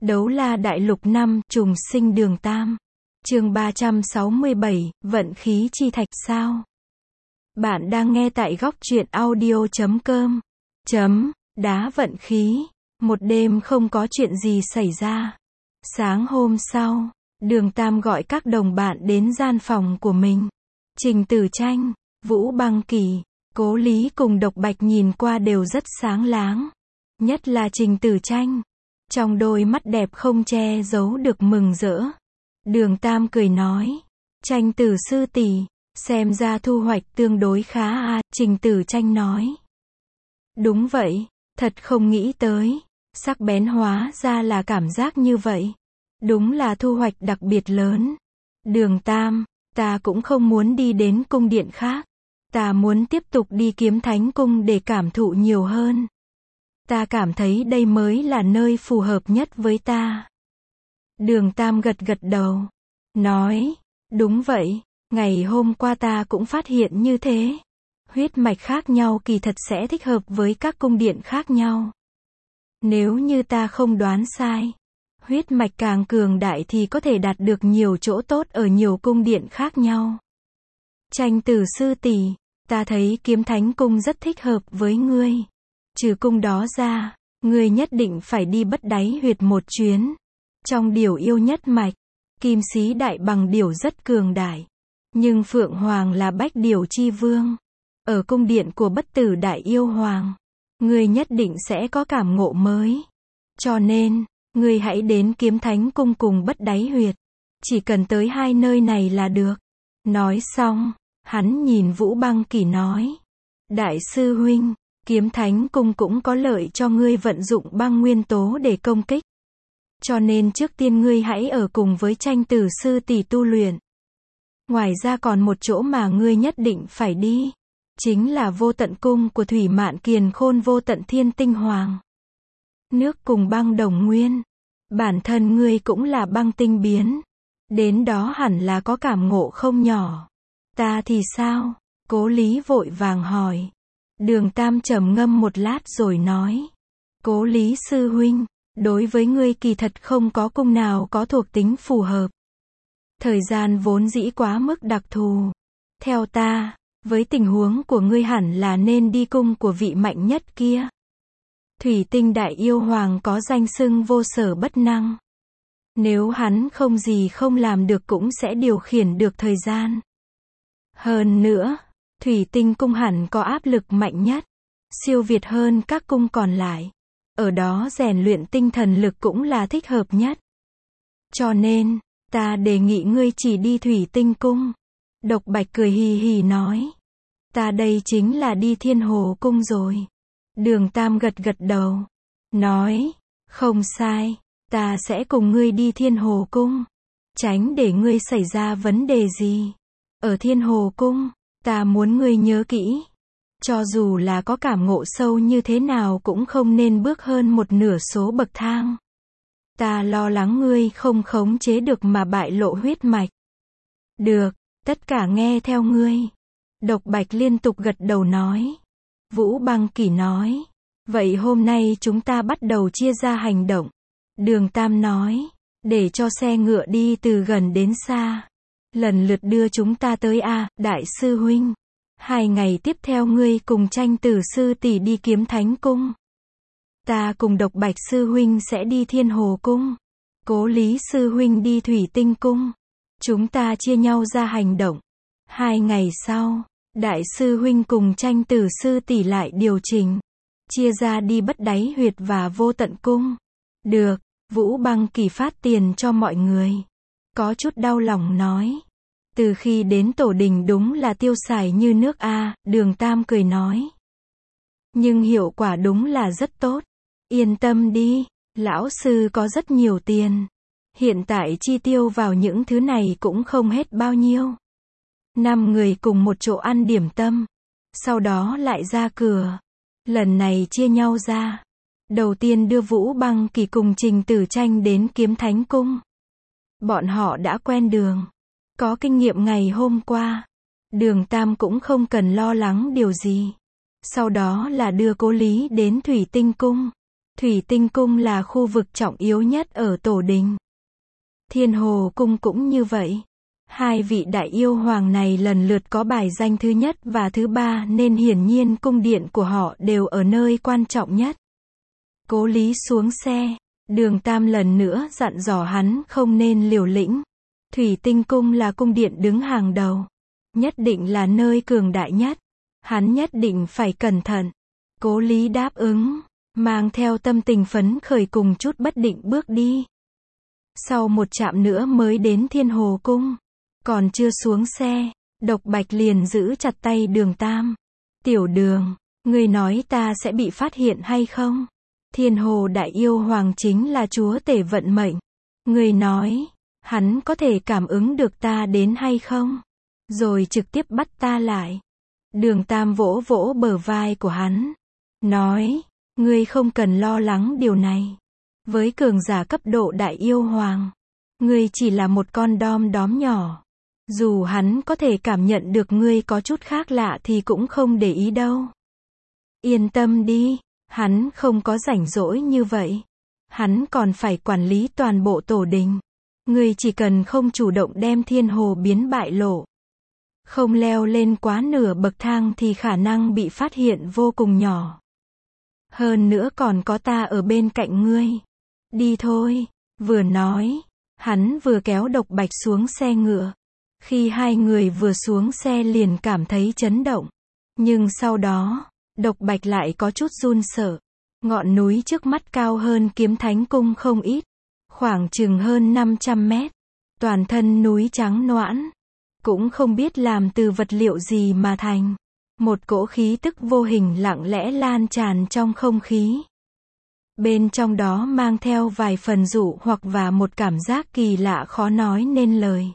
Đấu la đại lục 5, trùng sinh đường Tam. Chương 367, vận khí chi thạch sao? Bạn đang nghe tại góc truyện audio.com. Đá vận khí. Một đêm không có chuyện gì xảy ra. Sáng hôm sau, đường Tam gọi các đồng bạn đến gian phòng của mình. Trình Tử Tranh, Vũ Băng Kỳ, Cố Lý cùng Độc Bạch nhìn qua đều rất sáng láng. Nhất là Trình Tử Tranh. Trong đôi mắt đẹp không che giấu được mừng rỡ. Đường Tam cười nói. Tranh Tử sư tỷ, xem ra thu hoạch tương đối khá à, Trình Tử Tranh nói. Đúng vậy, thật không nghĩ tới. Sắc bén hóa ra là cảm giác như vậy. Đúng là thu hoạch đặc biệt lớn. Đường Tam, ta cũng không muốn đi đến cung điện khác. Ta muốn tiếp tục đi Kiếm Thánh Cung để cảm thụ nhiều hơn. Ta cảm thấy đây mới là nơi phù hợp nhất với ta. Đường Tam gật gật đầu. Nói, đúng vậy, ngày hôm qua ta cũng phát hiện như thế. Huyết mạch khác nhau kỳ thật sẽ thích hợp với các cung điện khác nhau. Nếu như ta không đoán sai, huyết mạch càng cường đại thì có thể đạt được nhiều chỗ tốt ở nhiều cung điện khác nhau. Tranh Tử sư tỷ, ta thấy Kiếm Thánh Cung rất thích hợp với ngươi. Trừ cung đó ra, ngươi nhất định phải đi Bất Đáy Huyệt một chuyến. Trong điều yêu nhất mạch, Kim Sĩ Đại Bằng Điểu rất cường đại. Nhưng Phượng Hoàng là Bách Điểu chi vương. Ở cung điện của Bất Tử Đại Yêu Hoàng, ngươi nhất định sẽ có cảm ngộ mới. Cho nên, ngươi hãy đến Kiếm Thánh Cung cùng Bất Đáy Huyệt. Chỉ cần tới hai nơi này là được. Nói xong, hắn nhìn Vũ Băng Kỳ nói. Đại sư huynh, Kiếm Thánh Cung cũng có lợi cho ngươi vận dụng băng nguyên tố để công kích. Cho nên trước tiên ngươi hãy ở cùng với Tranh Tử sư tỷ tu luyện. Ngoài ra còn một chỗ mà ngươi nhất định phải đi. Chính là Vô Tận Cung của Thủy Mạn Kiền Khôn Vô Tận Thiên Tinh Hoàng. Nước cùng băng đồng nguyên. Bản thân ngươi cũng là băng tinh biến. Đến đó hẳn là có cảm ngộ không nhỏ. Ta thì sao? Cố Lý vội vàng hỏi. Đường Tam trầm ngâm một lát rồi nói. Cố Lý sư huynh, đối với ngươi kỳ thật không có cung nào có thuộc tính phù hợp. Thời gian vốn dĩ quá mức đặc thù. Theo ta, với tình huống của ngươi hẳn là nên đi cung của vị mạnh nhất kia. Thủy Tinh Đại Yêu Hoàng có danh xưng vô sở bất năng. Nếu hắn không gì không làm được cũng sẽ điều khiển được thời gian. Hơn nữa, Thủy Tinh Cung hẳn có áp lực mạnh nhất, siêu việt hơn các cung còn lại. Ở đó rèn luyện tinh thần lực cũng là thích hợp nhất. Cho nên, ta đề nghị ngươi chỉ đi Thủy Tinh Cung. Độc Bạch cười hì hì nói. Ta đây chính là đi Thiên Hồ Cung rồi. Đường Tam gật gật đầu. Nói, không sai, ta sẽ cùng ngươi đi Thiên Hồ Cung. Tránh để ngươi xảy ra vấn đề gì. Ở Thiên Hồ Cung, ta muốn ngươi nhớ kỹ. Cho dù là có cảm ngộ sâu như thế nào cũng không nên bước hơn một nửa số bậc thang. Ta lo lắng ngươi không khống chế được mà bại lộ huyết mạch. Được, tất cả nghe theo ngươi. Độc Bạch liên tục gật đầu nói. Vũ Băng Kỳ nói. Vậy hôm nay chúng ta bắt đầu chia ra hành động. Đường Tam nói. Để cho xe ngựa đi từ gần đến xa. Lần lượt đưa chúng ta tới Đại sư huynh. 2 ngày tiếp theo ngươi cùng Tranh Tử sư tỷ đi Kiếm Thánh Cung. Ta cùng Độc Bạch sư huynh sẽ đi Thiên Hồ Cung. Cố Lý sư huynh đi Thủy Tinh Cung. Chúng ta chia nhau ra hành động. 2 ngày sau, Đại sư huynh cùng Tranh Tử sư tỷ lại điều chỉnh. Chia ra đi Bất Đáy Huyệt và Vô Tận Cung. Được, Vũ Băng Kỳ phát tiền cho mọi người. Có chút đau lòng nói. Từ khi đến tổ đình đúng là tiêu xài như nước Đường Tam cười nói. Nhưng hiệu quả đúng là rất tốt. Yên tâm đi, lão sư có rất nhiều tiền. Hiện tại chi tiêu vào những thứ này cũng không hết bao nhiêu. 5 người cùng một chỗ ăn điểm tâm. Sau đó lại ra cửa. Lần này chia nhau ra. Đầu tiên đưa Vũ Băng Kỳ cùng Trình Tử Tranh đến Kiếm Thánh Cung. Bọn họ đã quen đường. Có kinh nghiệm ngày hôm qua. Đường Tam cũng không cần lo lắng điều gì. Sau đó là đưa Cố Lý đến Thủy Tinh Cung. Thủy Tinh Cung là khu vực trọng yếu nhất ở tổ đình. Thiên Hồ Cung cũng như vậy. Hai vị đại yêu hoàng này lần lượt có bài danh thứ nhất và thứ ba nên hiển nhiên cung điện của họ đều ở nơi quan trọng nhất. Cố Lý xuống xe. Đường Tam lần nữa dặn dò hắn không nên liều lĩnh. Thủy Tinh Cung là cung điện đứng hàng đầu. Nhất định là nơi cường đại nhất. Hắn nhất định phải cẩn thận. Cố Lý đáp ứng, mang theo tâm tình phấn khởi cùng chút bất định bước đi. Sau một trạm nữa mới đến Thiên Hồ Cung. Còn chưa xuống xe, Độc Bạch liền giữ chặt tay Đường Tam. Tiểu Đường, ngươi nói ta sẽ bị phát hiện hay không? Thiên Hồ Đại Yêu Hoàng chính là chúa tể vận mệnh. Ngươi nói, hắn có thể cảm ứng được ta đến hay không? Rồi trực tiếp bắt ta lại. Đường Tam vỗ vỗ bờ vai của hắn. Nói, ngươi không cần lo lắng điều này. Với cường giả cấp độ Đại Yêu Hoàng, ngươi chỉ là một con đom đóm nhỏ. Dù hắn có thể cảm nhận được ngươi có chút khác lạ thì cũng không để ý đâu. Yên tâm đi, hắn không có rảnh rỗi như vậy. Hắn còn phải quản lý toàn bộ tổ đình. Ngươi chỉ cần không chủ động đem Thiên Hồ biến bại lộ. Không leo lên quá nửa bậc thang thì khả năng bị phát hiện vô cùng nhỏ. Hơn nữa còn có ta ở bên cạnh ngươi. Đi thôi. Vừa nói, hắn vừa kéo Độc Bạch xuống xe ngựa. Khi hai người vừa xuống xe liền cảm thấy chấn động. Nhưng sau đó, Độc Bạch lại có chút run sợ. Ngọn núi trước mắt cao hơn Kiếm Thánh Cung không ít. Khoảng chừng hơn 500 mét. Toàn thân núi trắng noãn. Cũng không biết làm từ vật liệu gì mà thành. Một cỗ khí tức vô hình lặng lẽ lan tràn trong không khí. Bên trong đó mang theo vài phần dụ hoặc và một cảm giác kỳ lạ khó nói nên lời.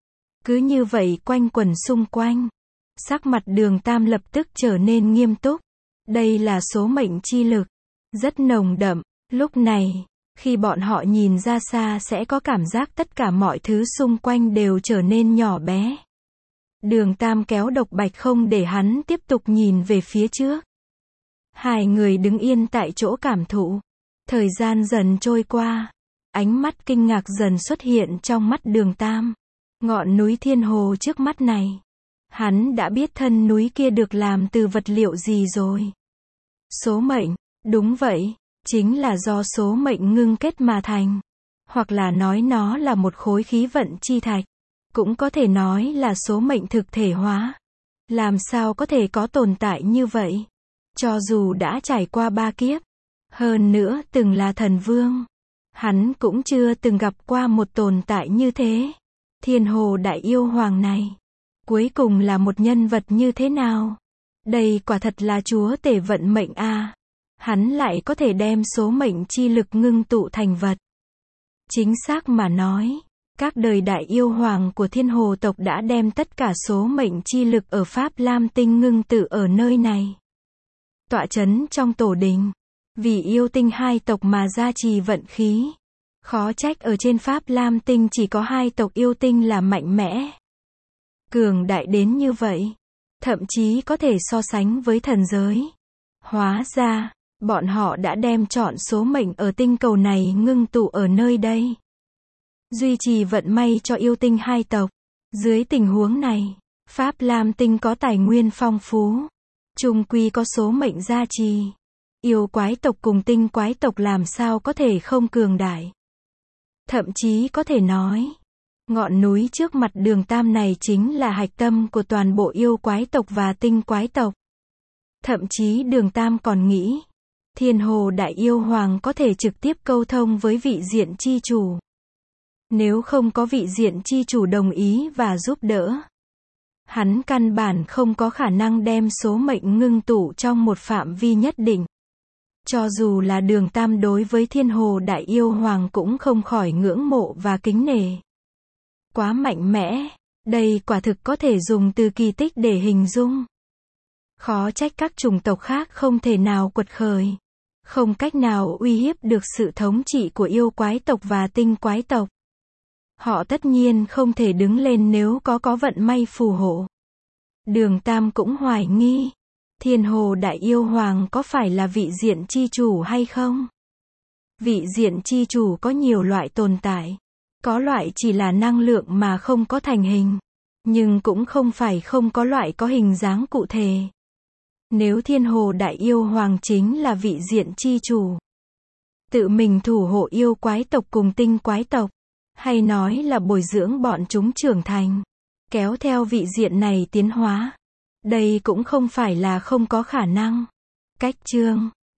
Cứ như vậy quanh quẩn xung quanh. Sắc mặt Đường Tam lập tức trở nên nghiêm túc. Đây là số mệnh chi lực. Rất nồng đậm. Lúc này, khi bọn họ nhìn ra xa sẽ có cảm giác tất cả mọi thứ xung quanh đều trở nên nhỏ bé. Đường Tam kéo Độc Bạch không để hắn tiếp tục nhìn về phía trước. Hai người đứng yên tại chỗ cảm thụ. Thời gian dần trôi qua. Ánh mắt kinh ngạc dần xuất hiện trong mắt Đường Tam. Ngọn núi Thiên Hồ trước mắt này. Hắn đã biết thân núi kia được làm từ vật liệu gì rồi. Số mệnh, đúng vậy, chính là do số mệnh ngưng kết mà thành. Hoặc là nói nó là một khối khí vận chi thạch. Cũng có thể nói là số mệnh thực thể hóa. Làm sao có thể có tồn tại như vậy? Cho dù đã trải qua 3 kiếp. Hơn nữa từng là thần vương. Hắn cũng chưa từng gặp qua một tồn tại như thế. Thiên Hồ Đại Yêu Hoàng này. Cuối cùng là một nhân vật như thế nào? Đây quả thật là chúa tể vận mệnh a. Hắn lại có thể đem số mệnh chi lực ngưng tụ thành vật. Chính xác mà nói. Các đời đại yêu hoàng của Thiên Hồ tộc đã đem tất cả số mệnh chi lực ở Pháp Lam Tinh ngưng tụ ở nơi này. Tọa chấn trong tổ đình. Vì yêu tinh hai tộc mà gia trì vận khí. Khó trách ở trên Pháp Lam Tinh chỉ có hai tộc yêu tinh là mạnh mẽ. Cường đại đến như vậy. Thậm chí có thể so sánh với thần giới. Hóa ra, bọn họ đã đem chọn số mệnh ở tinh cầu này ngưng tụ ở nơi đây. Duy trì vận may cho yêu tinh hai tộc. Dưới tình huống này, Pháp Lam Tinh có tài nguyên phong phú. Chung quy có số mệnh gia trì. Yêu quái tộc cùng tinh quái tộc làm sao có thể không cường đại. Thậm chí có thể nói, ngọn núi trước mặt Đường Tam này chính là hạch tâm của toàn bộ yêu quái tộc và tinh quái tộc. Thậm chí Đường Tam còn nghĩ, Thiên Hồ Đại Yêu Hoàng có thể trực tiếp câu thông với vị diện chi chủ. Nếu không có vị diện chi chủ đồng ý và giúp đỡ, hắn căn bản không có khả năng đem số mệnh ngưng tụ trong một phạm vi nhất định. Cho dù là Đường Tam đối với Thiên Hồ Đại Yêu Hoàng cũng không khỏi ngưỡng mộ và kính nể. Quá mạnh mẽ, đây quả thực có thể dùng từ kỳ tích để hình dung. Khó trách các chủng tộc khác không thể nào quật khởi. Không cách nào uy hiếp được sự thống trị của yêu quái tộc và tinh quái tộc. Họ tất nhiên không thể đứng lên nếu có vận may phù hộ. Đường Tam cũng hoài nghi. Thiên Hồ Đại Yêu Hoàng có phải là vị diện chi chủ hay không? Vị diện chi chủ có nhiều loại tồn tại. Có loại chỉ là năng lượng mà không có thành hình. Nhưng cũng không phải không có loại có hình dáng cụ thể. Nếu Thiên Hồ Đại Yêu Hoàng chính là vị diện chi chủ, tự mình thủ hộ yêu quái tộc cùng tinh quái tộc, hay nói là bồi dưỡng bọn chúng trưởng thành, kéo theo vị diện này tiến hóa, đây cũng không phải là không có khả năng. Cách chương